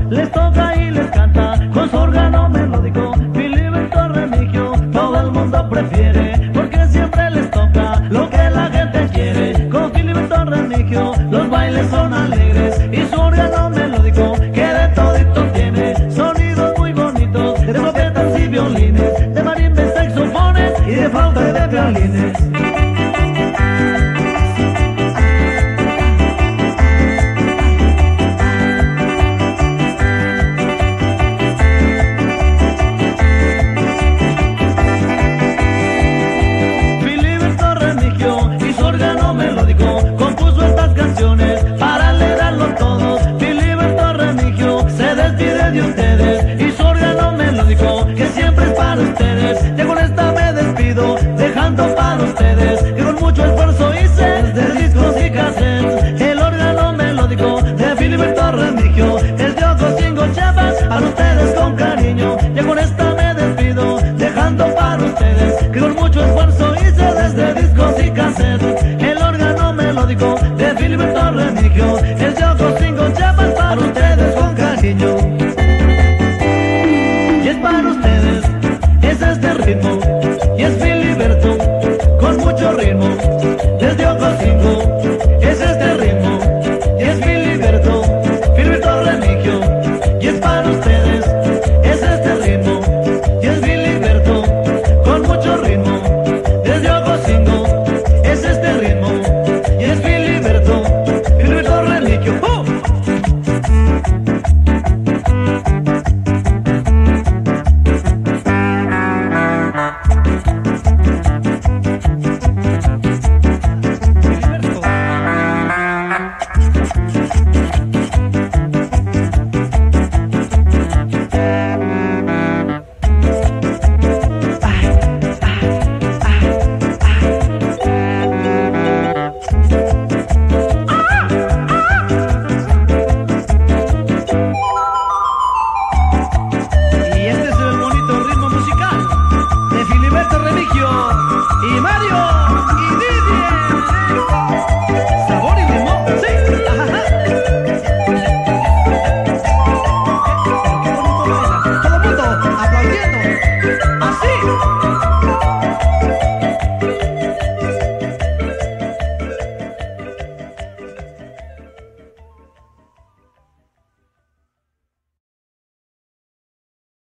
les toca y les canta con su órgano melódico. Filiberto Remigio, todo el mundo prefiere, porque siempre les toca lo que la gente quiere. Con Filiberto Remigio los bailes son alegres y su órgano melódico que de todito tiene sonidos muy bonitos, de trompetas y violines, de marimbas, saxofones y de flauta y de violines. Compuso estas canciones para alegrarlos todos. Filiberto Remigio se despide de ustedes y su órgano melódico que siempre es para ustedes. Ya con esta me despido, dejando para ustedes que con mucho esfuerzo hice de discos y cassettes. El órgano melódico de Filiberto Remigio es de Ocosingo, Chiapas, para ustedes con cariño. Ya con esta me despido, dejando para ustedes que con mucho esfuerzo hice desde discos y cassettes. De Filiberto Remigio es de Ocosingo, Chiapas, para ustedes con cariño. Y es para ustedes, es este ritmo, y es Filiberto con mucho ritmo. Desde Ocosingo es este ritmo, y es Filiberto, Filiberto Remigio. Y es para ustedes, es este ritmo, y es Filiberto con mucho ritmo. Desde Ocosingo es este ritmo, y es Filiberto, Filiberto Remigio. ¡Oh! Filiberto.